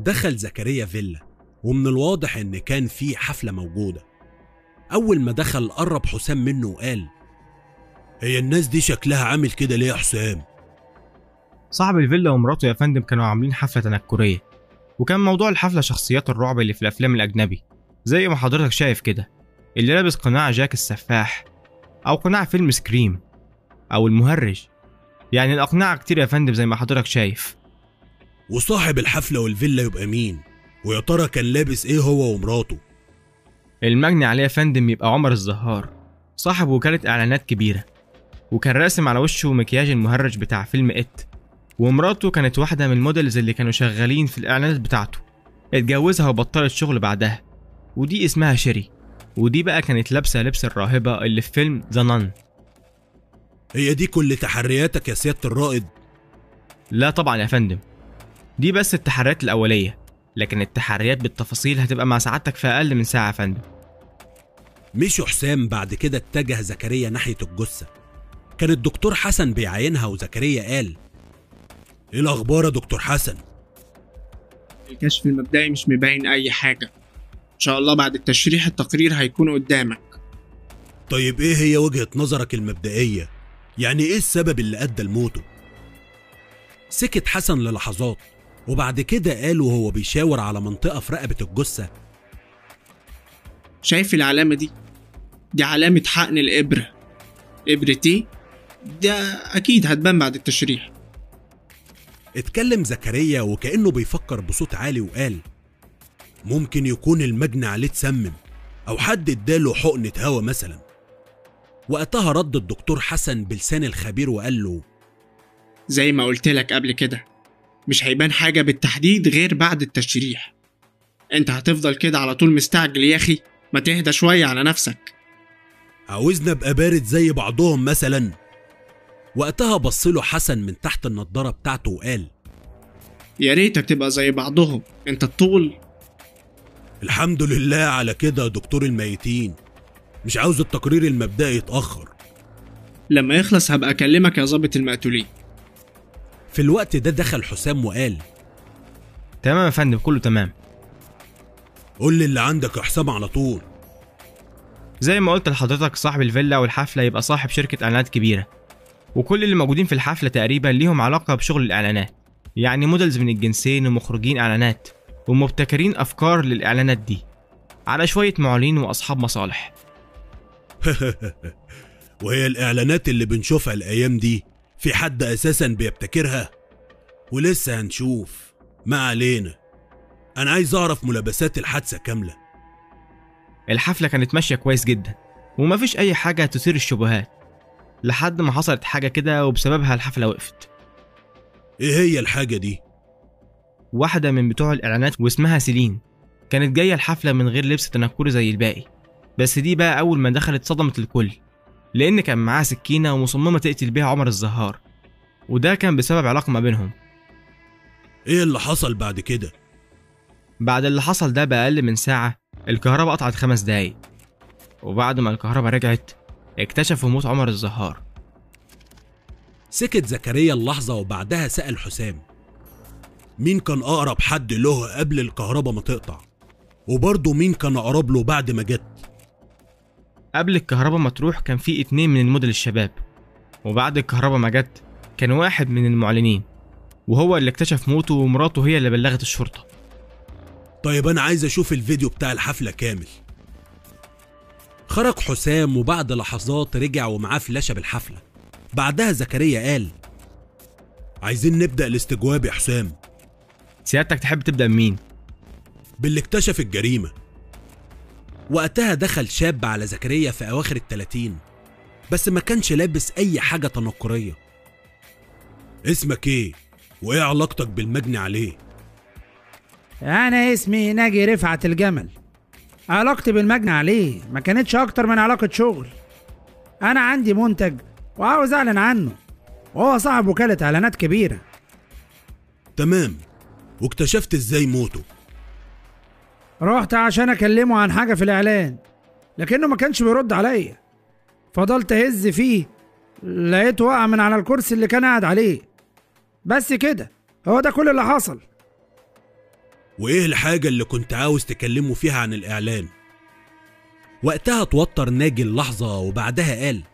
دخل زكريا فيلا، ومن الواضح ان كان في حفلة موجودة. اول ما دخل قرب حسام منه وقال: هي الناس دي شكلها عامل كده ليه يا حسام؟ صاحب الفيلا ومراته يا فندم كانوا عاملين حفلة تنكرية، وكان موضوع الحفلة شخصيات الرعب اللي في الأفلام الأجنبي زي ما حضرتك شايف كده، اللي لابس قناع جاك السفاح أو قناع فيلم سكريم أو المهرج. يعني الأقنعة كتير يا فندم زي ما حضرتك شايف. وصاحب الحفلة والفيلا يبقى مين؟ ويا ترى كان لابس ايه هو ومراته؟ المجني عليه يا فندم يبقى عمر الزهار، صاحب وكالة إعلانات كبيرة، وكان راسم على وشه مكياج المهرج بتاع فيلم إت. ومراته كانت واحدة من الموديلز اللي كانوا شغالين في الإعلانات بتاعته، اتجوزها وبطلت شغل بعدها، ودي اسمها شيري، ودي بقى كانت لابسة لبس الراهبة اللي في فيلم ذا نان. هي دي كل تحرياتك يا سيادة الرائد؟ لا طبعا يا فندم، دي بس التحريات الأولية، لكن التحريات بالتفاصيل هتبقى مع سعادتك في أقل من ساعة يا فندم. مشوا حسام. بعد كده اتجه زكريا ناحية الجثة. كان الدكتور حسن بيعاينها، وزكريا قال: ايه الأخبار يا دكتور حسن؟ الكشف المبدئي مش مبين أي حاجة، إن شاء الله بعد التشريح التقرير هيكون قدامك. طيب ايه هي وجهة نظرك المبدئية؟ يعني ايه السبب اللي أدى لموته؟ سكت حسن للحظات، وبعد كده قال وهو بيشاور على منطقة في رقبة الجثة: شايف العلامة دي؟ دي علامة حقن الإبرة. إبرة إيه؟ ده أكيد هتبان بعد التشريح. اتكلم زكريا وكأنه بيفكر بصوت عالي وقال: ممكن يكون المجني عليه اتسمم، أو حد اداله حقنة هوا مثلا. وقتها رد الدكتور حسن بلسان الخبير وقال له: زي ما قلت لك قبل كده، مش هيبان حاجة بالتحديد غير بعد التشريح. انت هتفضل كده على طول مستعجل يا أخي؟ ما تهدى شوية على نفسك. عاوزنا ابقى بارد زي بعضهم مثلا؟ وقتها بصله حسن من تحت النضارة بتاعته وقال: يا ريتك تبقى زي بعضهم، انت الطول. الحمد لله على كده يا دكتور الميتين، مش عاوز التقرير المبدئي يتأخر. لما يخلص هبقى اكلمك يا ضابط المقتولين. في الوقت ده دخل حسام وقال: تمام يا فندم، كله تمام. قول لي اللي عندك يا حسام على طول. زي ما قلت لحضرتك، صاحب الفيلا والحفلة يبقى صاحب شركة إعلانات كبيرة، وكل اللي موجودين في الحفلة تقريبا ليهم علاقة بشغل الإعلانات، يعني موديلز من الجنسين ومخرجين إعلانات ومبتكرين أفكار للإعلانات دي على شوية معلنين وأصحاب مصالح. وهي الإعلانات اللي بنشوفها الأيام دي في حد أساسا بيبتكرها؟ ولسه هنشوف، ما علينا. أنا عايز أعرف ملابسات الحادثة كاملة. الحفلة كانت ماشية كويس جدا، ومفيش أي حاجة تثير الشبهات، لحد ما حصلت حاجة كده وبسببها الحفلة وقفت. إيه هي الحاجة دي؟ واحدة من بتوع الإعلانات واسمها سيلين كانت جاية الحفلة من غير لبس تنكري زي الباقي، بس دي بقى أول ما دخلت صدمت الكل، لأن كان معاها سكينة ومصممة تقتل بيها عمر الزهار، وده كان بسبب علاقة ما بينهم. إيه اللي حصل بعد كده؟ بعد اللي حصل ده بأقل من ساعة الكهرباء قطعت 5 دقايق، وبعد ما الكهرباء رجعت اكتشفوا موت عمر الزهار. سكت زكريا اللحظة وبعدها سأل حسام: مين كان أقرب حد له قبل الكهرباء ما تقطع؟ وبرضه مين كان أقرب له بعد ما جت؟ قبل الكهرباء ما تروح كان في 2 من الموديل الشباب، وبعد الكهرباء ما جت كان واحد من المعلنين، وهو اللي اكتشف موته، ومراته هي اللي بلغت الشرطة. طيب أنا عايز أشوف الفيديو بتاع الحفلة كامل. خرج حسام وبعد لحظات رجع ومعاه فلاشة بالحفلة. بعدها زكريا قال: عايزين نبدأ الاستجواب يا حسام. سيادتك تحب تبدأ بمين؟ باللي اكتشف الجريمة. وقتها دخل شاب على زكريا في أواخر ال30، بس ما كانش لابس أي حاجة تنكرية. اسمك ايه؟ وايه علاقتك بالمجني عليه؟ أنا اسمي ناجي رفعت الجمل. علاقتي بالمجني عليه ما كانتش أكتر من علاقة شغل. أنا عندي منتج وعاوز أعلن عنه، وهو صاحب وكالة إعلانات كبيرة. تمام، واكتشفت ازاي موته؟ رحت عشان أكلمه عن حاجة في الإعلان، لكنه ما كانش بيرد عليا. فضلت أهز فيه، لقيته وقع من على الكرسي اللي كان قاعد عليه. بس كده، هو ده كل اللي حصل. وإيه الحاجة اللي كنت عاوز تكلموا فيها عن الإعلان؟ وقتها توتر ناجي اللحظة وبعدها قال: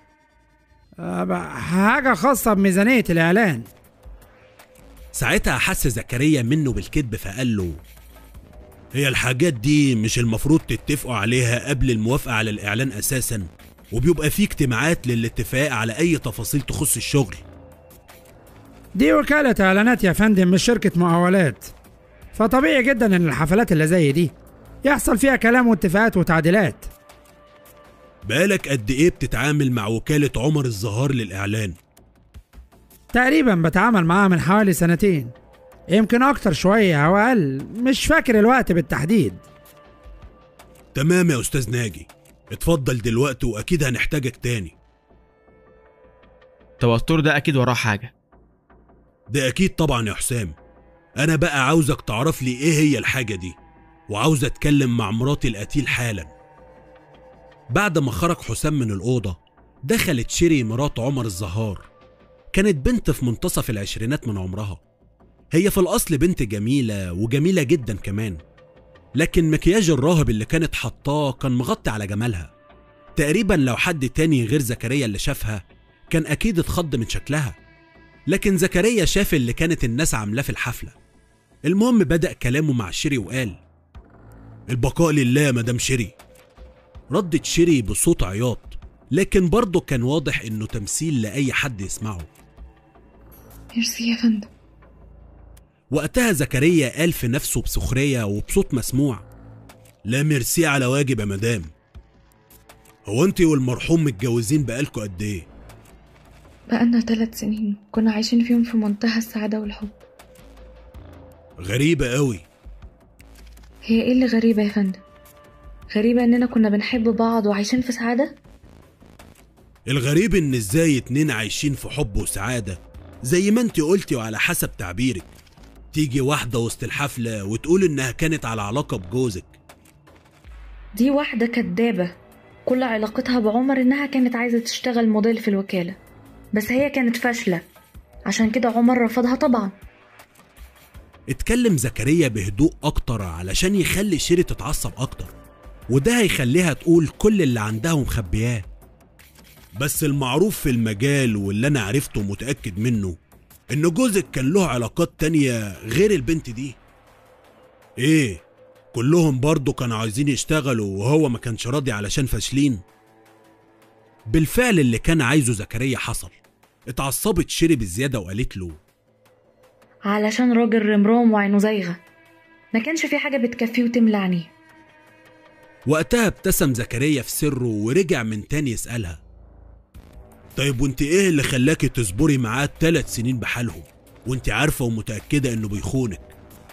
حاجة خاصة بميزانية الإعلان. ساعتها حس زكريا منه بالكذب فقال له: هي الحاجات دي مش المفروض تتفقوا عليها قبل الموافقة على الإعلان أساسا، وبيبقى فيه اجتماعات للاتفاق على أي تفاصيل تخص الشغل؟ دي وكالة إعلانات يا فندم، مش شركة مقاولات، فطبيعي جدا إن الحفلات اللي زي دي يحصل فيها كلام واتفاقات وتعديلات. بقالك قد إيه بتتعامل مع وكالة عمر الزهار للإعلان؟ تقريبا بتعامل معاها من حوالي 2 سنين، يمكن أكتر شوية أو أقل، مش فاكر الوقت بالتحديد. تمام يا أستاذ ناجي، اتفضل دلوقتي وأكيد هنحتاجك تاني. التوتر ده أكيد وراه حاجة. ده أكيد طبعا يا حسام. أنا بقى عاوزك تعرف لي إيه هي الحاجة دي، وعاوز أتكلم مع مراتي القتيل حالا. بعد ما خرج حسام من الأوضة، دخلت شيري مرات عمر الزهار. كانت بنت في منتصف العشرينات من عمرها. هي في الأصل بنت جميلة وجميلة جدا كمان، لكن مكياج الراهب اللي كانت حطاه كان مغطي على جمالها. تقريبا لو حد تاني غير زكريا اللي شافها كان أكيد اتخض من شكلها، لكن زكريا شاف اللي كانت الناس عاملاه في الحفلة. المهم بدأ كلامه مع شيري وقال: البقاء لله يا مدام شيري. ردت شيري بصوت عياط، لكن برضه كان واضح انه تمثيل لأي حد يسمعه. ميرسي يا فندم. وقتها زكريا قال في نفسه بسخرية وبصوت مسموع: لا ميرسي على واجب يا مدام. هو انتي والمرحوم متجوزين بقالكوا قد ايه؟ بقالنا 3 سنين كنا عايشين فيهم في منتهى السعادة والحب. غريبة قوي. هي ايه اللي غريبة يا فندم؟ غريبة اننا كنا بنحب بعض وعايشين في سعادة؟ الغريب ان ازاي 2 عايشين في حب وسعادة زي ما انتي قلتي وعلى حسب تعبيرك، تيجي واحدة وسط الحفلة وتقول انها كانت على علاقة بجوزك. دي واحدة كدابة، كل علاقتها بعمر انها كانت عايزة تشتغل موديل في الوكالة، بس هي كانت فاشلة، عشان كده عمر رفضها طبعا. اتكلم زكريا بهدوء اكتر علشان يخلي شيري تتعصب اكتر، وده هيخليها تقول كل اللي عندها ومخبياه. بس المعروف في المجال واللي انا عرفته ومتأكد منه ان جوزك كان له علاقات تانية غير البنت دي. ايه، كلهم برضو كانوا عايزين يشتغلوا وهو ما كانش راضي علشان فاشلين؟ بالفعل اللي كان عايزه زكريا حصل. اتعصبت شيري بالزيادة وقالت له: علشان راجل رمرام وعينه زايغة، ما كانش في حاجة بتكفيه وتملى عينيه. وقتها ابتسم زكريا في سره ورجع من تاني يسألها: طيب وانت ايه اللي خلاكي تصبري معاه 3 سنين بحالهم وانت عارفة ومتأكدة انه بيخونك؟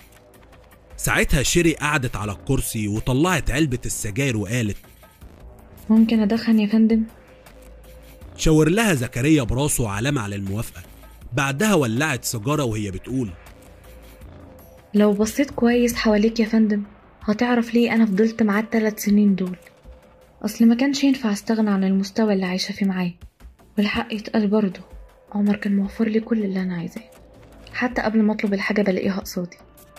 ساعتها شيري قعدت على الكرسي وطلعت علبة السجاير وقالت: ممكن أدخن يا فندم؟ شاور لها زكريا براسه علامة على الموافقة. بعدها ولعت سيجارة وهي بتقول: لو بصيت كويس حواليك يا فندم هتعرف ليه أنا فضلت معاه 3 سنين دول. أصل ما كانش ينفع استغنى عن المستوى اللي عايشة فيه معاه، والحق يتقال برضه عمر كان موفر لي كل اللي أنا عايزاه، حتى قبل ما أطلب الحاجة بلاقيها قصادي.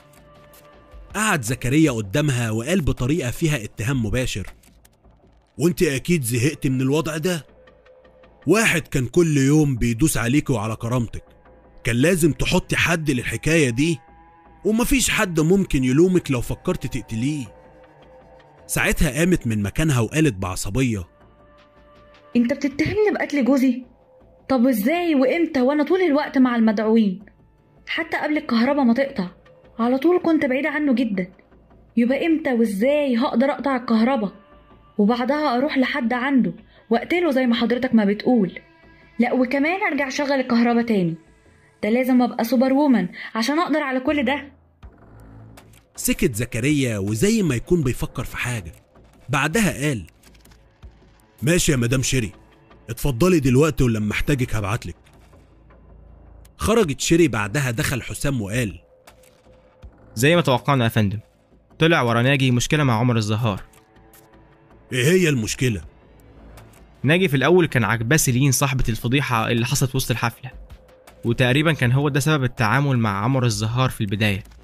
قعد زكريا قدامها وقال بطريقة فيها اتهام مباشر: وانت اكيد زهقت من الوضع ده. واحد كان كل يوم بيدوس عليك وعلى كرامتك، كان لازم تحطي حد للحكاية دي، ومفيش حد ممكن يلومك لو فكرت تقتليه. ساعتها قامت من مكانها وقالت بعصبية: انت بتتهمني بقتل جوزي؟ طب ازاي وامتى وانا طول الوقت مع المدعوين؟ حتى قبل الكهرباء ما تقطع على طول كنت بعيدة عنه جدا. يبقى امتى وازاي هقدر اقطع الكهرباء وبعدها اروح لحد عنده واقتله زي ما حضرتك ما بتقول؟ لا وكمان ارجع اشغل الكهرباء تاني؟ ده لازم ابقى سوبر وومن عشان اقدر على كل ده. سكت زكريا وزي ما يكون بيفكر في حاجة. بعدها قال: ماشي يا مدام شيري، اتفضلي دلوقتي ولما احتاجك هبعتلك. خرجت شيري. بعدها دخل حسام وقال: زي ما توقعنا يا فندم، طلع ورا ناجي مشكلة مع عمر الزهار. ايه هي المشكلة؟ ناجي في الأول كان عاجباه سيلين صاحبة الفضيحة اللي حصلت وسط الحفلة، وتقريبا كان هو ده سبب التعامل مع عمر الزهار في البداية.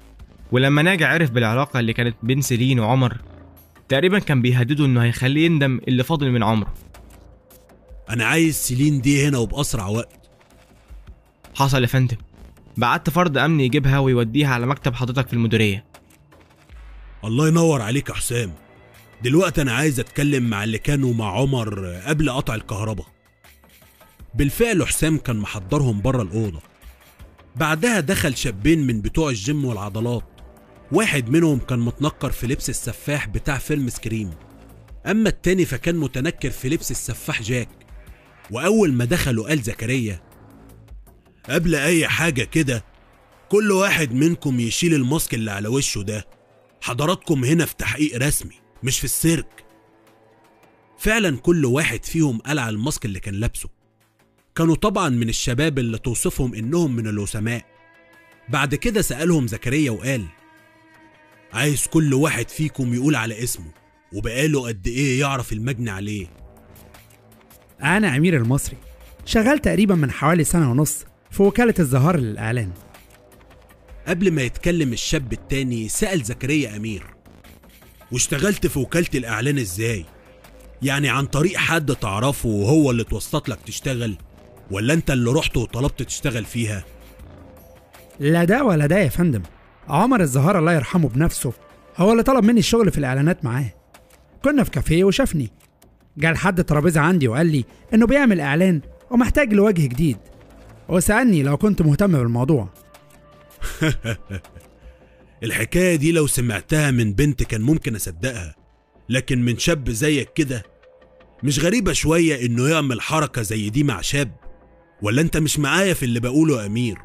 ولما ناجي عرف بالعلاقة اللي كانت بين سيلين وعمر تقريبا كان بيهدده انه هيخليه يندم اللي فاضل من عمره. انا عايز سيلين دي هنا وبأسرع وقت. حصل يا فندم، بعت فرد امن يجيبها ويوديها على مكتب حضرتك في المديرية. الله ينور عليك يا حسام. دلوقتي انا عايز اتكلم مع اللي كانوا مع عمر قبل قطع الكهرباء. بالفعل حسام كان محضرهم بره الأوضة. بعدها دخل شابين من بتوع الجيم والعضلات، واحد منهم كان متنكر في لبس السفاح بتاع فيلم سكريم، أما التاني فكان متنكر في لبس السفاح جاك. وأول ما دخلوا قال زكريا: قبل أي حاجة كده كل واحد منكم يشيل الماسك اللي على وشه ده، حضراتكم هنا في تحقيق رسمي مش في السيرك. فعلا كل واحد فيهم قلع الماسك اللي كان لابسه. كانوا طبعا من الشباب اللي توصفهم انهم من الوسماء. بعد كده سألهم زكريا وقال: عايز كل واحد فيكم يقول على اسمه وبقاله قد ايه يعرف المجني عليه. أنا أمير المصري، شغال تقريبا من حوالي 1.5 سنة في وكالة الزهار للإعلان. قبل ما يتكلم الشاب التاني سأل زكريا أمير: واشتغلت في وكالة الإعلان ازاي؟ يعني عن طريق حد تعرفه وهو اللي توسط لك تشتغل، ولا انت اللي رحت وطلبت تشتغل فيها؟ لا ده ولا ده يا فندم، عمر الزهار الله يرحمه بنفسه هو اللي طلب مني الشغل في الإعلانات معاه. كنا في كافيه وشافني، جه لحد ترابيزة عندي وقال لي إنه بيعمل إعلان ومحتاج لوجه جديد، وسألني لو كنت مهتم بالموضوع. الحكاية دي لو سمعتها من بنت كان ممكن أصدقها، لكن من شاب زيك كده مش غريبة شوية إنه يعمل حركة زي دي مع شاب؟ ولا أنت مش معايا في اللي بقوله يا أمير؟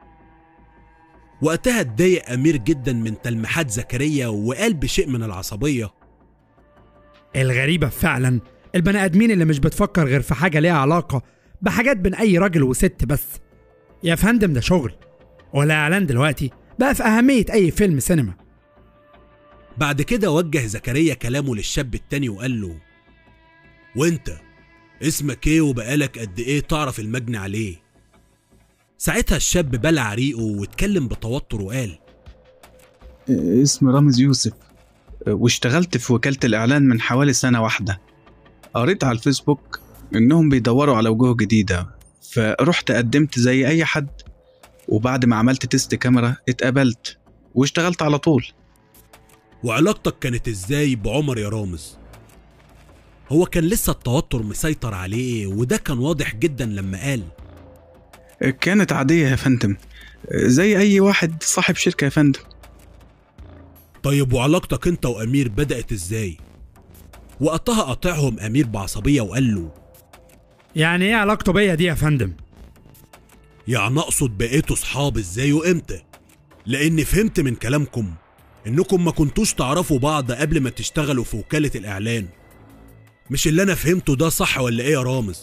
وقتها اتضايق أمير جدا من تلميحات زكريا وقال بشيء من العصبية: الغريبة فعلا البني آدمين اللي مش بتفكر غير في حاجة ليها علاقة بحاجات بين أي راجل وست بس. يا فندم ده شغل، والإعلان دلوقتي بقى في أهمية أي فيلم سينما. بعد كده وجه زكريا كلامه للشاب التاني وقال له: وانت اسمك ايه وبقالك قد ايه تعرف المجني عليه؟ ساعتها الشاب بلع ريقه واتكلم بتوتر وقال: اسمي رامز يوسف، واشتغلت في وكالة الإعلان من حوالي 1 سنة. قريت على الفيسبوك إنهم بيدوروا على وجوه جديدة، فرحت قدمت زي أي حد، وبعد ما عملت تيست كاميرا اتقبلت واشتغلت على طول. وعلاقتك كانت ازاي بعمر يا رامز؟ هو كان لسه التوتر مسيطر عليه وده كان واضح جدا لما قال: كانت عادية يا فندم، زي أي واحد صاحب شركة يا فندم. طيب وعلاقتك انت وأمير بدأت ازاي؟ وقتها قاطعهم أمير بعصبية وقال له: يعني ايه علاقته بيا دي يا فندم؟ يعني اقصد بقيتوا صحاب ازاي وامتى؟ لاني فهمت من كلامكم انكم ما كنتوش تعرفوا بعض قبل ما تشتغلوا في وكالة الإعلان. مش اللي انا فهمته ده صح ولا ايه يا رامز؟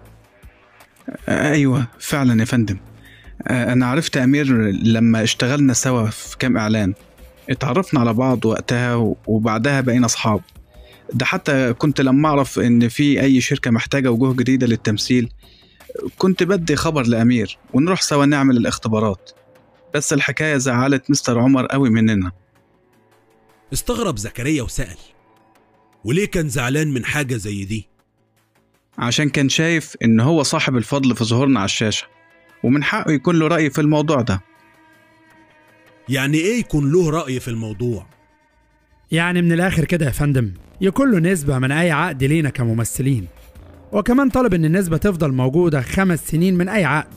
أيوة فعلا يا فندم، أنا عرفت أمير لما اشتغلنا سوا في كام إعلان، اتعرفنا على بعض وقتها وبعدها بقينا أصحاب. ده حتى كنت لما أعرف إن في أي شركة محتاجة وجوه جديدة للتمثيل كنت بدي خبر لأمير ونروح سوا نعمل الاختبارات، بس الحكاية زعلت مستر عمر قوي مننا. استغرب زكريا وسأل: وليه كان زعلان من حاجة زي دي؟ عشان كان شايف إن هو صاحب الفضل في ظهورنا على الشاشة، ومن حقه يكون له رأي في الموضوع ده. يعني ايه يكون له رأي في الموضوع؟ يعني من الآخر كده يا فندم يكون له نسبة من أي عقد لينا كممثلين، وكمان طلب إن النسبة تفضل موجودة 5 سنين من أي عقد.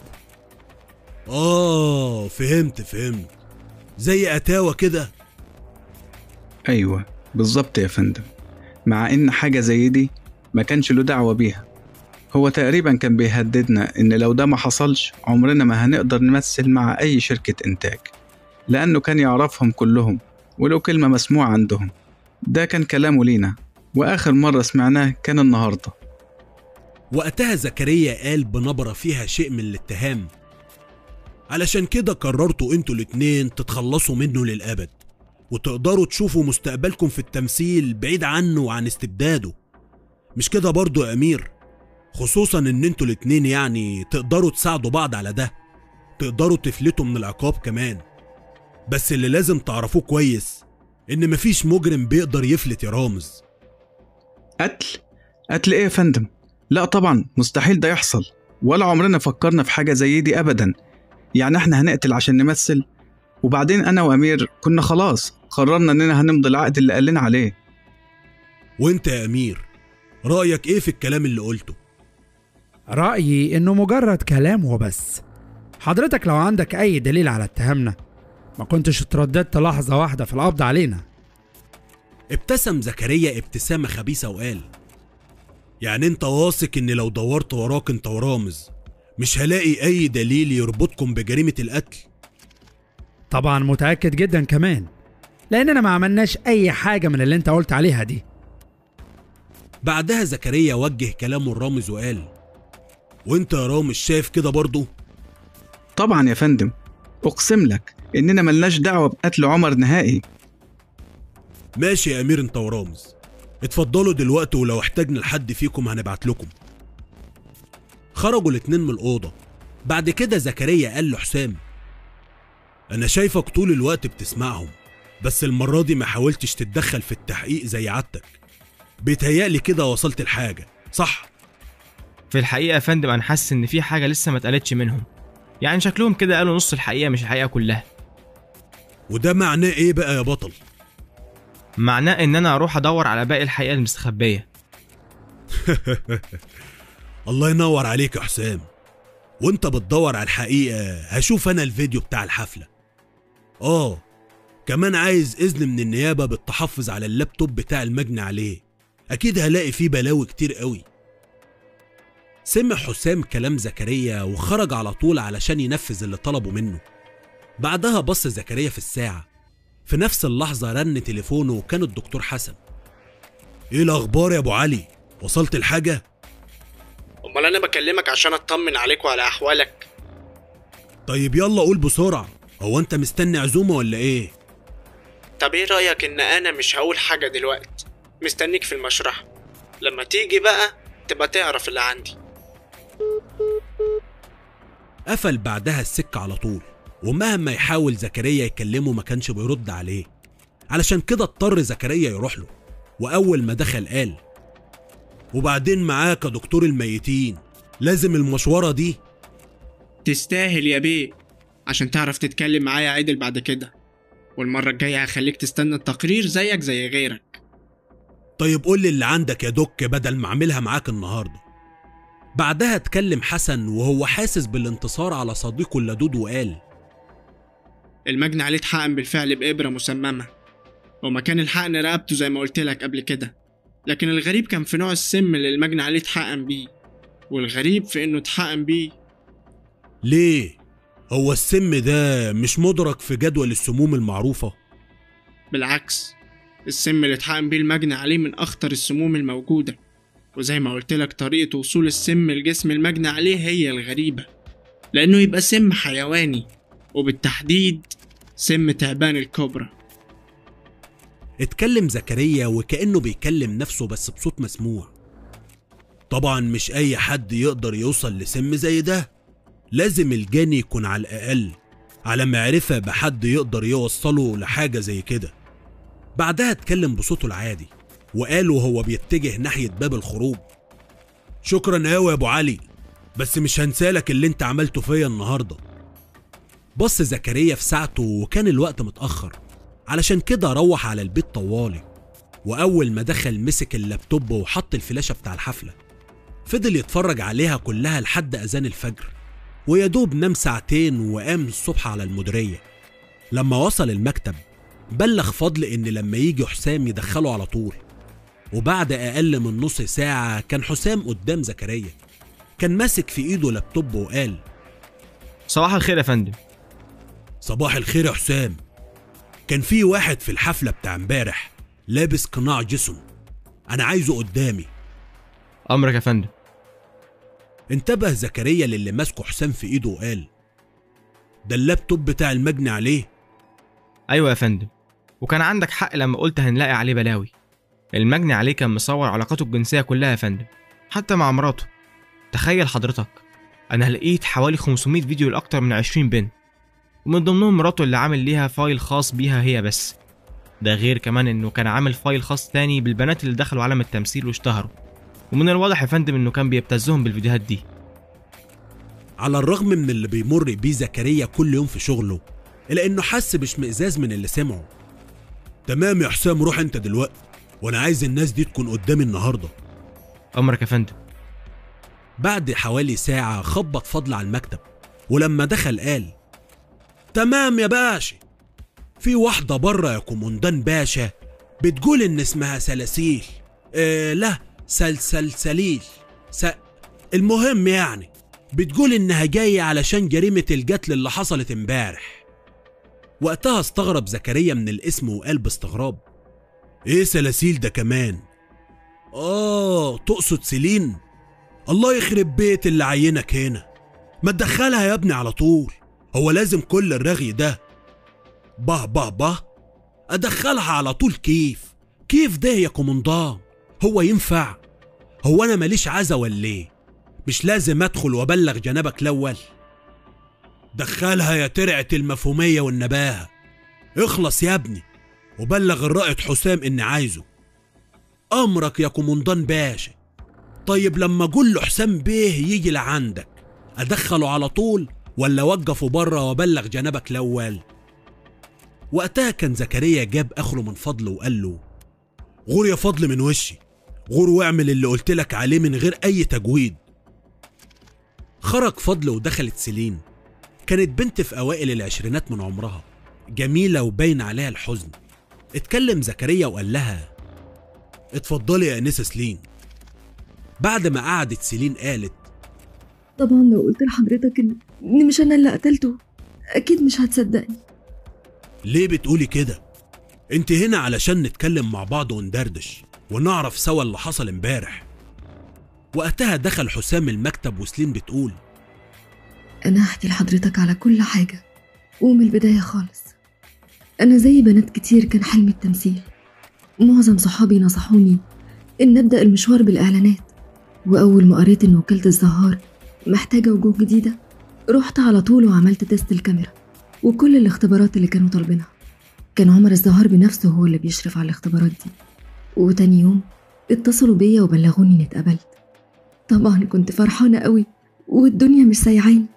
فهمت زي أتاوة كده. أيوة بالظبط يا فندم، مع إن حاجة زي دي ما كانش له دعوة بيها. هو تقريبا كان بيهددنا إن لو ده ما حصلش عمرنا ما هنقدر نمثل مع أي شركة إنتاج، لأنه كان يعرفهم كلهم ولو كلمة مسموعة عندهم. ده كان كلامه لينا، وآخر مرة سمعناه كان النهاردة. وقتها زكريا قال بنبرة فيها شيء من الاتهام: علشان كده قررتوا انتوا الاتنين تتخلصوا منه للأبد وتقدروا تشوفوا مستقبلكم في التمثيل بعيد عنه وعن استبداده، مش كده برضو يا أمير؟ خصوصا ان انتوا الاتنين يعني تقدروا تساعدوا بعض على ده، تقدروا تفلتوا من العقاب كمان. بس اللي لازم تعرفوه كويس إن مفيش مجرم بيقدر يفلت يا رامز. قتل إيه يا فندم؟ لا طبعا، مستحيل ده يحصل، ولا عمرنا فكرنا في حاجة زي دي أبدا. يعني احنا هنقتل عشان نمثل؟ وبعدين أنا وأمير كنا خلاص قررنا إننا هنمضي العقد اللي قالنا عليه. وانت يا أمير، رأيك إيه في الكلام اللي قلته؟ رأيي إنه مجرد كلام وبس. حضرتك لو عندك أي دليل على اتهامنا ما كنتش اترددت لحظة واحدة في القبض علينا. ابتسم زكريا ابتسامة خبيثة وقال: يعني انت واثق ان لو دورت وراك انت ورامز مش هلاقي اي دليل يربطكم بجريمة القتل؟ طبعا متأكد جدا كمان، لأننا ما عملناش أي حاجة من اللي انت قلت عليها دي. بعدها زكريا وجه كلامه لرامز وقال: وانت يا رامز شايف كده برضه؟ طبعا يا فندم، أقسم لك إننا ملناش دعوة بقتل عمر نهائي. ماشي يا أمير انت ورامز، اتفضلوا دلوقتي ولو احتاجنا لحد فيكم هنبعت لكم. خرجوا الاتنين من الأوضة. بعد كده زكريا قال لحسام: أنا شايفك طول الوقت بتسمعهم، بس المرة دي ما حاولتش تتدخل في التحقيق زي عادتك. بيتهيألي كده وصلت الحاجة، صح؟ في الحقيقة يا فندم أنا حاسس إن في حاجة لسه ما اتقالتش منهم، يعني شكلهم كده قالوا نص الحقيقة مش الحقيقة كلها. وده معناه إيه بقى يا بطل؟ معناه إن أنا أروح أدور على باقي الحقيقة المستخبية. الله ينور عليك يا حسام. وانت بتدور على الحقيقة هشوف أنا الفيديو بتاع الحفلة. كمان عايز إذن من النيابة بالتحفظ على اللابتوب بتاع المجني عليه، أكيد هلاقي فيه بلاوي كتير قوي. سمع حسام كلام زكريا وخرج على طول علشان ينفذ اللي طلبه منه. بعدها بص زكريا في الساعة. في نفس اللحظة رن تليفونه وكان الدكتور حسن. ايه الأخبار يا أبو علي؟ وصلت الحاجة؟ امال انا بكلمك عشان اطمن عليك وعلى احوالك. طيب يلا قول بسرعة، هو انت مستني عزومة ولا ايه؟ طب ايه رأيك ان انا مش هقول حاجة دلوقتي، مستنيك في المشرحة، لما تيجي بقى تبقى تعرف اللي عندي. قفل بعدها السكة على طول، ومهما يحاول زكريا يكلمه ما كانش بيرد عليه. علشان كده اضطر زكريا يروح له، وأول ما دخل قال: وبعدين معاك يا دكتور الميتين، لازم المشورة دي؟ تستاهل يا بيه، عشان تعرف تتكلم معايا عدل بعد كده، والمرة الجاية هخليك تستنى التقرير زيك زي غيرك. طيب قول لي اللي عندك يا دك بدل ما اعملها معاك النهارده. بعدها اتكلم حسن وهو حاسس بالانتصار على صديقه اللدود وقال: المجني عليه اتحقن بالفعل بإبرة مسممة، ومكان الحقن رقبته زي ما قلت لك قبل كده، لكن الغريب كان في نوع السم اللي المجني عليه اتحقن بيه، والغريب في انه اتحقن بيه. ليه؟ هو السم ده مش مدرك في جدول السموم المعروفة؟ بالعكس، السم اللي اتحقن بيه المجني عليه من أخطر السموم الموجودة، وزي ما قلت لك طريقة وصول السم لجسم المجني عليه هي الغريبة، لأنه يبقى سم حيواني، وبالتحديد سم تعبان الكوبرا. اتكلم زكريا وكأنه بيكلم نفسه بس بصوت مسموع. طبعا مش أي حد يقدر يوصل لسم زي ده، لازم الجاني يكون على الأقل على معرفة بحد يقدر يوصله لحاجة زي كده. بعدها اتكلم بصوته العادي وقال وهو بيتجه ناحية باب الخروج: شكرا قوي يا أبو علي، بس مش هنسالك اللي انت عملته فيا النهاردة. بص زكريا في ساعته وكان الوقت متأخر، علشان كده روح على البيت طوالي. وأول ما دخل مسك اللابتوب وحط الفلاشة بتاع الحفلة، فضل يتفرج عليها كلها لحد أذان الفجر، ويدوب نام ساعتين وقام الصبح على المديرية. لما وصل المكتب بلغ فضل إن لما يجي حسام يدخله على طول، وبعد أقل من نص ساعة كان حسام قدام زكريا، كان ماسك في إيده لابتوب وقال: صباح الخير يا فندم. صباح الخير يا حسام. كان في واحد في الحفلة بتاع امبارح لابس قناع جسم، أنا عايزه قدامي. أمرك يا فندم. انتبه زكريا للي ماسكه حسام في إيده وقال: ده اللابتوب بتاع المجني عليه؟ أيوة يا فندم، وكان عندك حق لما قلت هنلاقي عليه بلاوي. المجني عليه كان مصور علاقاته الجنسية كلها يا فندم، حتى مع مراته. تخيل حضرتك، أنا لقيت حوالي 500 فيديو لأكتر من 20 بنت. ومن ضمنهم مراته اللي عامل ليها فايل خاص بيها هي بس. ده غير كمان انه كان عامل فايل خاص تاني بالبنات اللي دخلوا عالم التمثيل واشتهروا، ومن الواضح يا فندم انه كان بيبتزهم بالفيديوهات دي. على الرغم من اللي بيمر بيه زكريا كل يوم في شغله، إلا إنه حس باشمئزاز من اللي سمعه. تمام يا حسام، روح أنت دلوقتي، وأنا عايز الناس دي تكون قدامي النهاردة. أمرك يا فندم. بعد حوالي ساعة خبط فضل على المكتب، ولما دخل قال: تمام يا باشا، في واحدة بره يا كومندان باشا بتقول إن اسمها سلاسيل، لا سلسلسليل المهم يعني بتقول إنها جاية علشان جريمة القتل اللي حصلت امبارح. وقتها استغرب زكريا من الاسم وقال باستغراب: إيه سلاسيل ده كمان؟ تقصد سيلين؟ الله يخرب بيت اللي عينك هنا، ما تدخلها يا ابني على طول، هو لازم كل الرغي ده؟ به ادخلها على طول كيف ده يا كومندان؟ هو ينفع؟ هو انا ماليش عزا ولا ايه؟ مش لازم ادخل وابلغ جنابك الاول؟ دخلها يا ترعة المفهومية والنباهة، اخلص يا ابني وبلغ الرائد حسام اني عايزه. امرك يا كومندان باشا. طيب لما اقول له حسام بيه يجي لعندك، ادخله على طول ولا وقفه بره وابلغ جنابك الاول؟ وقتها كان زكريا جاب اخره من فضل وقال له: غور يا فضل من وشي، غور واعمل اللي قلت لك عليه من غير اي تجويد. خرج فضل ودخلت سيلين. كانت بنت في اوائل العشرينات من عمرها، جميلة وباين عليها الحزن. اتكلم زكريا وقال لها: اتفضلي يا انسة سيلين. بعد ما قعدت سيلين قالت: طبعا لو قلت لحضرتك ان مش انا اللي قتلته اكيد مش هتصدقني. ليه بتقولي كده؟ انت هنا علشان نتكلم مع بعض وندردش ونعرف سوا اللي حصل امبارح. وقتها دخل حسام المكتب وسليم بتقول: انا هحكي لحضرتك على كل حاجة ومن البداية خالص. انا زي بنات كتير كان حلمي التمثيل. معظم صحابي نصحوني ان ابدأ المشوار بالاعلانات، واول ما قريت ان وكالة الزهار محتاجة وجوه جديدة رحت على طول وعملت تيست الكاميرا وكل الاختبارات اللي كانوا طالبينها. كان عمر الزهار بنفسه هو اللي بيشرف على الاختبارات دي. وتاني يوم اتصلوا بيا وبلغوني اني اتقبلت. طبعا كنت فرحانة قوي والدنيا مش سايعاني.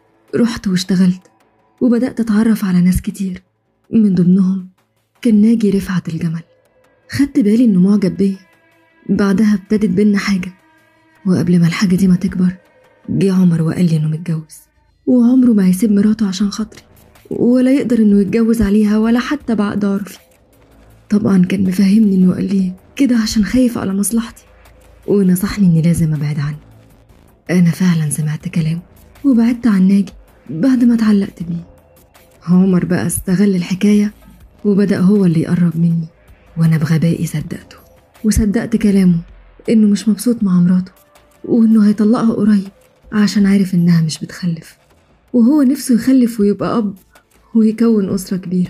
رحت واشتغلت وبدأت اتعرف على ناس كتير، من ضمنهم كان ناجي رفعت الجمل. خدت بالي انه معجب بيا. بعدها ابتدت بينا حاجة، وقبل ما الحاجة دي ما تكبر جه عمر وقال لي انه متجوز وعمره ما هيسيب مراته عشان خاطري، ولا يقدر انه يتجوز عليها ولا حتى بعقد عرفي. طبعا كان مفهمني انه قال لي كده عشان خايف على مصلحتي، ونصحني اني لازم ابعد عنه. انا فعلا سمعت كلامه وبعدت عن ناجي بعد ما اتعلقت بيه. عمر بقى استغل الحكاية وبدأ هو اللي يقرب مني، وانا بغبائي صدقته وصدقت كلامه انه مش مبسوط مع مراته وانه هيطلقها قريب عشان عارف انها مش بتخلف، وهو نفسه يخلف ويبقى اب ويكون اسرة كبيرة.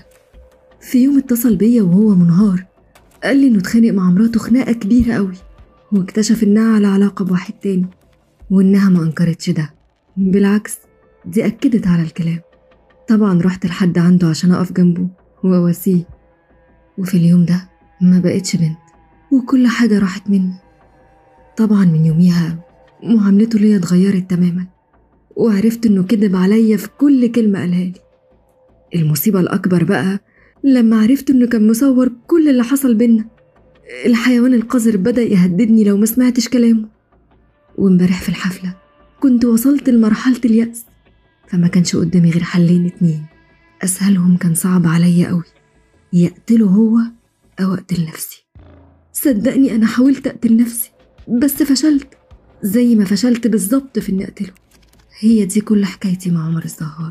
في يوم اتصل بيا وهو منهار، قال لي انه اتخانق مع مراته خناقة كبيرة قوي، واكتشف انها على علاقة بواحد تاني، وانها ما انكرتش ده، بالعكس دي اكدت على الكلام. طبعا رحت لحد عنده عشان اقف جنبه واواسيه، وفي اليوم ده ما بقتش بنت وكل حاجة راحت مني. طبعا من يوميها معاملته ليا اتغيرت تماما، وعرفت انه كذب عليا في كل كلمة قالها لي. المصيبة الأكبر بقى لما عرفت انه كان مصور كل اللي حصل بينا. الحيوان القذر بدأ يهددني لو ما سمعتش كلامه. وامبارح في الحفلة كنت وصلت لمرحلة اليأس، فما كانش قدامي غير حلين اتنين، أسهلهم كان صعب عليا قوي، يقتله هو أو أقتل نفسي. صدقني أنا حاولت أقتل نفسي بس فشلت، زي ما فشلت بالظبط في إني أقتله. هي دي كل حكايتي مع عمر الزهار.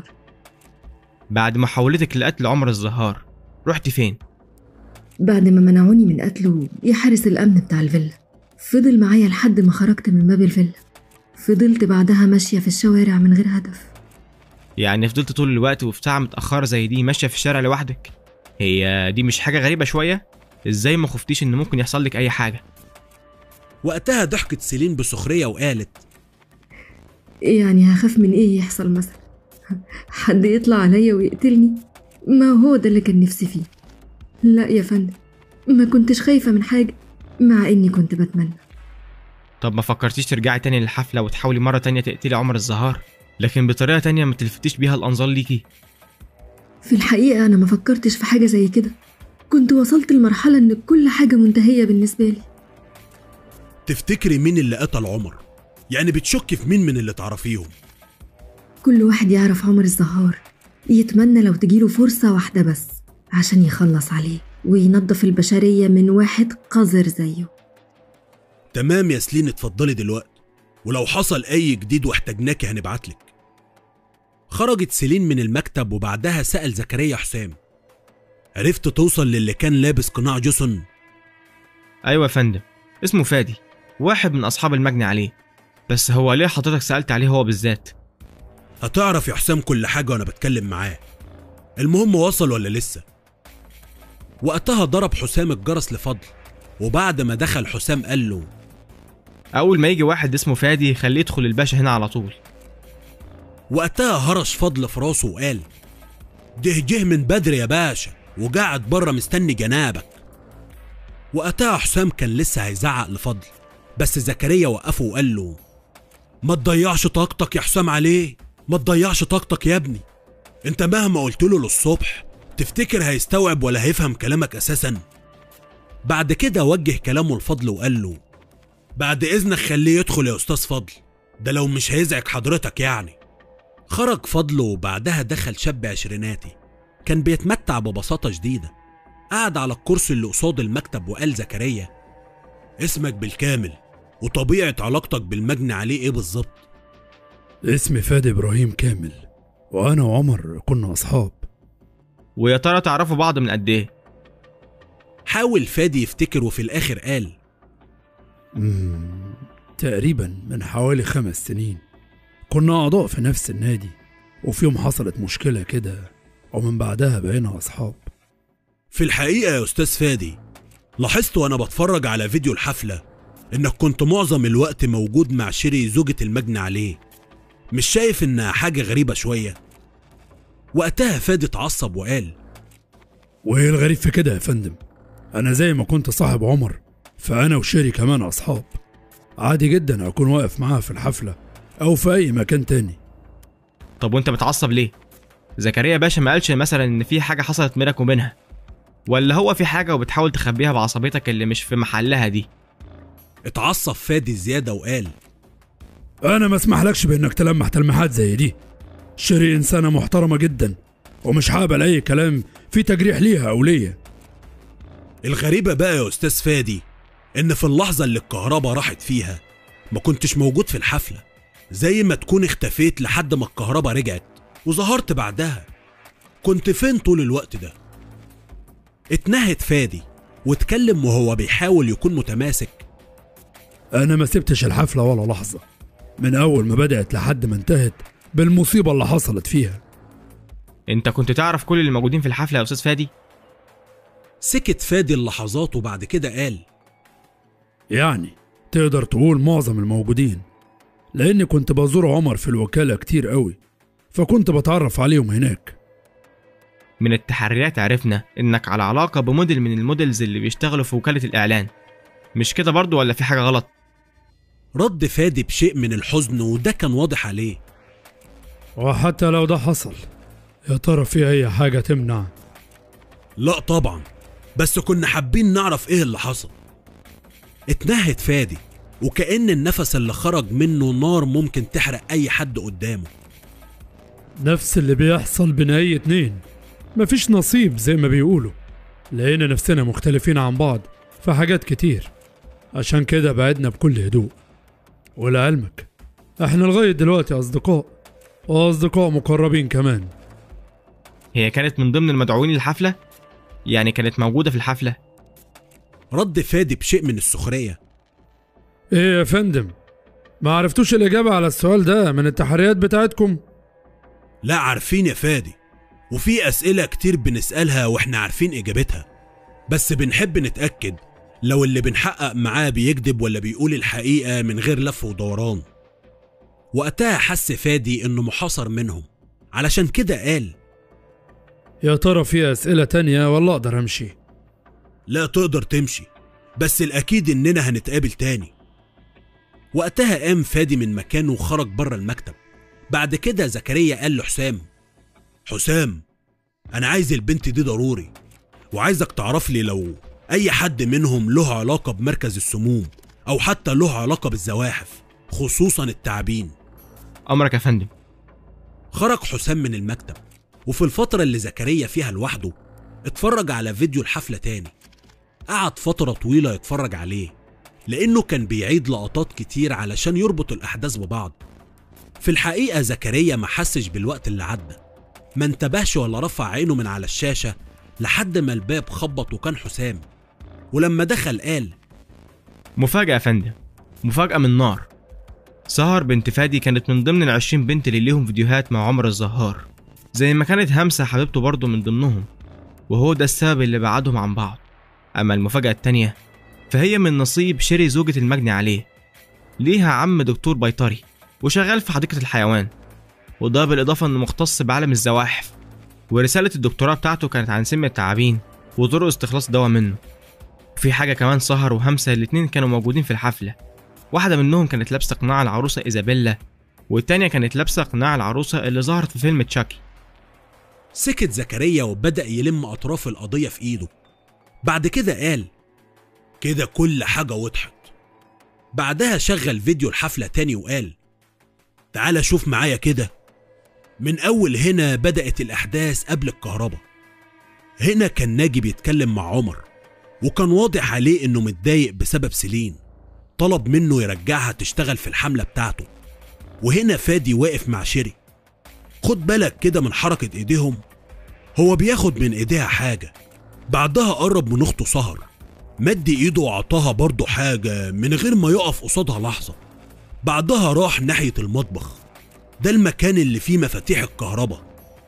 بعد محاولتك لقتل عمر الزهار رحتي فين؟ بعد ما منعوني من قتله يا حارس الأمن بتاع الفيلا، فضل معايا لحد ما خرجت من باب الفيلا. فضلت بعدها ماشية في الشوارع من غير هدف. يعني فضلت طول الوقت وفي ساعة متأخرة زي دي ماشية في الشارع لوحدك؟ هي دي مش حاجة غريبة شوية؟ ازاي ما خفتيش ان ممكن يحصل لك اي حاجة؟ وقتها ضحكت سيلين بسخرية وقالت: يعني هخاف من ايه يحصل مثلا؟ حد يطلع عليا ويقتلني؟ ما هو ده اللي كان نفسي فيه. لا يا فندم، ما كنتش خايفة من حاجة، مع إني كنت بتمنى. طب ما فكرتيش ترجعي تاني للحفلة وتحاولي مرة تانية تقتلي عمر الزهار، لكن بطريقة تانية ما تلفتيش بيها الأنظار ليكي؟ في الحقيقة أنا ما فكرتش في حاجة زي كده، كنت وصلت لمرحلة إن كل حاجة منتهية بالنسبة لي. تفتكري مين اللي قتل عمر؟ يعني بتشكي في مين من اللي تعرفيهم؟ كل واحد يعرف عمر الزهار يتمنى لو تجيله فرصة واحدة بس عشان يخلص عليه وينظف البشرية من واحد قذر زيه. تمام يا سلين، اتفضلي دلوقتي، ولو حصل أي جديد واحتاجناكي هنبعتلك. خرجت سيلين من المكتب وبعدها سأل زكريا حسام: عرفت توصل للي كان لابس قناع جسن؟ أيوة يا فندم، اسمه فادي، واحد من أصحاب المجني عليه. بس هو ليه حضرتك سألت عليه هو بالذات؟ هتعرف يا حسام كل حاجة وأنا بتكلم معاه. المهم وصل ولا لسه؟ وقتها ضرب حسام الجرس لفضل، وبعد ما دخل حسام قال له: أول ما يجي واحد اسمه فادي خليه يدخل الباشا هنا على طول. وقتها هرش فضل في راسه وقال: ده جه من بدري يا باشا وقاعد بره مستني جنابك. وقتها حسام كان لسه هيزعق لفضل، بس زكريا وقفه وقال له: ما تضيعش طاقتك يا حسام عليه، ما تضيعش طاقتك يا ابني. انت مهما قلت له للصبح تفتكر هيستوعب ولا هيفهم كلامك اساسا؟ بعد كده وجه كلامه لفضل وقال له: بعد اذنك خليه يدخل يا استاذ فضل، ده لو مش هيزعج حضرتك يعني. خرج فضل وبعدها دخل شاب عشريناتي كان بيتمتع ببساطة شديدة. قعد على الكرسي اللي قصاد المكتب وقال: زكريا، اسمك بالكامل وطبيعة علاقتك بالمجني عليه ايه بالظبط؟ اسمي فادي إبراهيم كامل، وأنا وعمر كنا أصحاب. ويا ترى تعرفوا بعض من قد ايه؟ حاول فادي يفتكر وفي الآخر قال: تقريبا من حوالي 5 سنين. كنا أعضاء في نفس النادي، وفي يوم حصلت مشكلة كده ومن بعدها بقينا أصحاب. في الحقيقة يا أستاذ فادي، لاحظت وأنا بتفرج على فيديو الحفلة إنك كنت معظم الوقت موجود مع شيري زوجة المجني عليه. مش شايف إنها حاجة غريبة شوية؟ وقتها فادي اتعصب وقال: وإيه الغريب في كده يا فندم؟ أنا زي ما كنت صاحب عمر فأنا وشيري كمان أصحاب. عادي جدا أكون واقف معاها في الحفلة أو في أي مكان تاني. طب وانت متعصب ليه؟ زكريا باشا ما قالش مثلا ان في حاجة حصلت بينك وبينها؟ ولا هو في حاجة وبتحاول تخبيها بعصبيتك اللي مش في محلها دي؟ اتعصب فادي زيادة وقال: أنا ما اسمحلكش بإنك تلمح تلميحات زي دي. شيري إنسانة محترمة جدا ومش هقبل أي كلام فيه تجريح ليها أو ليا. الغريبة بقى يا أستاذ فادي إن في اللحظة اللي الكهرباء راحت فيها ما كنتش موجود في الحفلة، زي ما تكون اختفيت لحد ما الكهرباء رجعت وظهرت بعدها. كنت فين طول الوقت ده؟ اتنهد فادي واتكلم وهو بيحاول يكون متماسك: أنا ما سبتش الحفلة ولا لحظة، من أول ما بدأت لحد ما انتهت بالمصيبة اللي حصلت فيها. انت كنت تعرف كل اللي موجودين في الحفلة يا أستاذ فادي؟ سكت فادي اللحظات وبعد كده قال: يعني تقدر تقول معظم الموجودين، لأني كنت بزور عمر في الوكالة كتير قوي، فكنت بتعرف عليهم هناك. من التحريات عرفنا انك على علاقة بموديل من الموديلز اللي بيشتغلوا في وكالة الإعلان، مش كده برضو ولا في حاجة غلط؟ رد فادي بشيء من الحزن وده كان واضح عليه. وحتى لو ده حصل، يا ترى في أي حاجة تمنع؟ لا طبعا، بس كنا حابين نعرف ايه اللي حصل. اتنهد فادي وكأن النفس اللي خرج منه نار ممكن تحرق أي حد قدامه. نفس اللي بيحصل بين أي اتنين، مفيش نصيب زي ما بيقولوا. لقينا نفسنا مختلفين عن بعض في حاجات كتير، عشان كده بعدنا بكل هدوء. ولعلمك احنا لغاية دلوقتي أصدقاء، وأصدقاء مقربين كمان. هي كانت من ضمن المدعوين للحفلة؟ يعني كانت موجودة في الحفلة؟ رد فادي بشيء من السخرية: ايه يا فندم، ما عرفتوش الإجابة على السؤال ده من التحريات بتاعتكم؟ لا عارفين يا فادي، وفي أسئلة كتير بنسألها واحنا عارفين إجابتها، بس بنحب نتأكد لو اللي بنحقق معاه بيكذب ولا بيقول الحقيقة من غير لف ودوران. وقتها حس فادي إنه محاصر منهم، علشان كده قال: يا ترى في أسئلة تانية ولا أقدر أمشي؟ لا تقدر تمشي، بس الأكيد إننا هنتقابل تاني. وقتها قام فادي من مكانه وخرج بره المكتب. بعد كده زكريا قال لحسام: حسام، أنا عايز البنت دي ضروري، وعايزك تعرف لي لو أي حد منهم له علاقة بمركز السموم أو حتى له علاقة بالزواحف، خصوصا التعابين. أمرك يا فندم. خرج حسام من المكتب، وفي الفترة اللي زكريا فيها لوحده اتفرج على فيديو الحفلة تاني. قعد فترة طويلة يتفرج عليه، لأنه كان بيعيد لقطات كتير علشان يربط الأحداث ببعض. في الحقيقة زكريا ما حسش بالوقت اللي عدى، ما انتبهش ولا رفع عينه من على الشاشة لحد ما الباب خبط وكان حسام. ولما دخل قال: مفاجأة يا فندم، مفاجأة من نار. سهر بنت فادي كانت من ضمن 20 بنت اللي ليهم فيديوهات مع عمر الزهار، زي ما كانت همسة حبيبته برضه من ضمنهم، وهو ده السبب اللي بعدهم عن بعض. أما المفاجأة التانية فهي من نصيب شيري زوجة المجني عليه. ليها عم دكتور بيطري وشغال في حديقة الحيوان، وده بالإضافة إنه مختص بعالم الزواحف، ورسالة الدكتوراه بتاعته كانت عن سم التعابين وطرق استخلاص دواء منه. وفي حاجة كمان، سهر وهمسة الاتنين كانوا موجودين في الحفلة. واحدة منهم كانت لابسة قناع العروسة إيزابيلا، والتانية كانت لابسة قناع العروسة اللي ظهرت في فيلم تشاكي. سكت زكريا وبدأ يلم أطراف القضية في إيده. بعد كده قال: كده كل حاجة وضحت. بعدها شغل فيديو الحفلة تاني وقال: تعال شوف معايا كده. من أول هنا بدأت الأحداث قبل الكهرباء. هنا كان ناجي بيتكلم مع عمر، وكان واضح عليه إنه متضايق بسبب سيلين، طلب منه يرجعها تشتغل في الحملة بتاعته. وهنا فادي واقف مع شيري. خد بالك كده من حركة إيديهم، هو بياخد من إيديها حاجة. بعدها قرب من أخته سهر، مد إيده وعطاها برضه حاجة من غير ما يقف قصادها لحظة. بعدها راح ناحية المطبخ، ده المكان اللي فيه مفاتيح الكهرباء.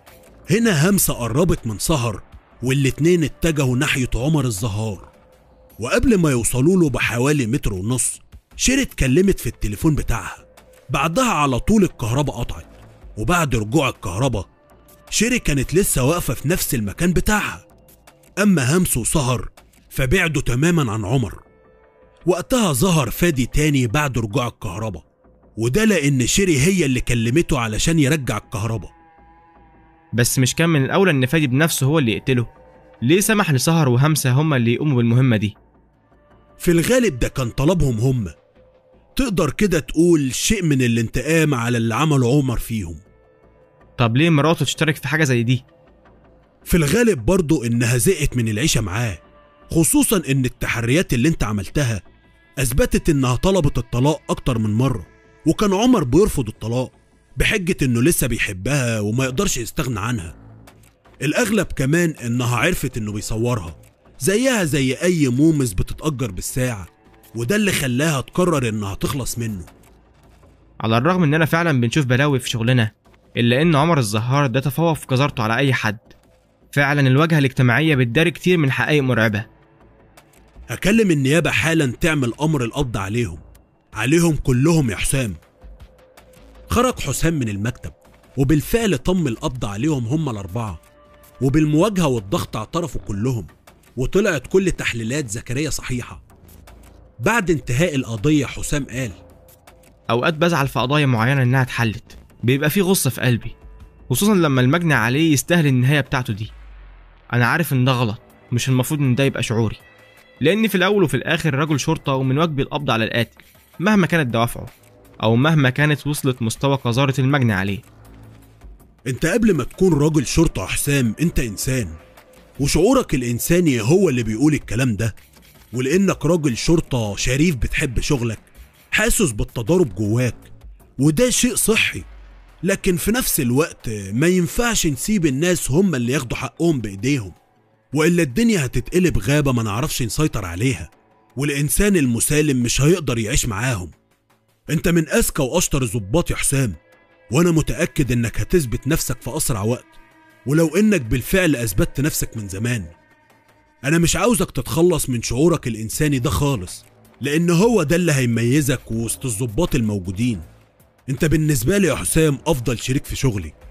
هنا همسة قربت من سهر، والاتنين اتجهوا ناحية عمر الزهار. وقبل ما يوصلوا له بحوالي 1.5 متر شيري اتكلمت في التليفون بتاعها. بعدها على طول الكهرباء قطعت، وبعد رجوع الكهرباء شيري كانت لسه واقفة في نفس المكان بتاعها. أما همس وسهر فبعدوا تماما عن عمر. وقتها ظهر فادي تاني بعد رجوع الكهرباء، وده لأن شيري هي اللي كلمته علشان يرجع الكهرباء. بس مش كان من الأولى إن فادي بنفسه هو اللي يقتله؟ ليه سمح لسهر وهمسة هما اللي يقوموا بالمهمة دي؟ في الغالب ده كان طلبهم هما. تقدر كده تقول شيء من الانتقام على اللي عمله عمر فيهم. طب ليه مراته تشترك في حاجة زي دي؟ في الغالب برضو إنها زهقت من العيشة معاه، خصوصا إن التحريات اللي انت عملتها أثبتت إنها طلبت الطلاق أكتر من مرة، وكان عمر بيرفض الطلاق بحجة إنه لسه بيحبها وما يقدرش يستغنى عنها. الأغلب كمان إنها عرفت إنه بيصورها زيها زي أي مومس بتتأجر بالساعة، وده اللي خلاها تقرر إنها تخلص منه. على الرغم إننا فعلا بنشوف بلاوي في شغلنا، إلا إن عمر الزهار ده تفوق في جزارته على أي حد. فعلا الواجهة الاجتماعية بتداري كتير من حقائق مرعبة. هكلم النيابة حالا تعمل أمر القبض عليهم كلهم يا حسام. خرج حسام من المكتب، وبالفعل تم القبض عليهم هم ال4، وبالمواجهة والضغط اعترفوا كلهم، وطلعت كل تحليلات زكريا صحيحة. بعد انتهاء القضية حسام قال: أوقات بزعل في قضايا معينة إنها اتحلت، بيبقى في غصة في قلبي، خصوصا لما المجني عليه يستاهل النهاية بتاعته دي. أنا عارف إن ده غلط، مش المفروض إن ده يبقى شعوري، لأن في الأول وفي الآخر رجل شرطة، ومن واجبي القبض على القاتل مهما كانت دوافعه، أو مهما كانت وصلت مستوى قذارة المجني عليه. انت قبل ما تكون راجل شرطة يا حسام انت إنسان، وشعورك الإنساني هو اللي بيقول الكلام ده. ولأنك راجل شرطة شريف بتحب شغلك، حاسس بالتضارب جواك، وده شيء صحي. لكن في نفس الوقت ما ينفعش نسيب الناس هم اللي ياخدوا حقهم بإيديهم، وإلا الدنيا هتتقلب غابة ما نعرفش نسيطر عليها، والإنسان المسالم مش هيقدر يعيش معاهم. انت من أذكى وأشطر الضباط يا حسام، وأنا متأكد إنك هتثبت نفسك في أسرع وقت، ولو إنك بالفعل أثبتت نفسك من زمان. أنا مش عاوزك تتخلص من شعورك الإنساني ده خالص، لأن هو ده اللي هيميزك وسط الضباط الموجودين. انت بالنسبة لي يا حسام أفضل شريك في شغلي،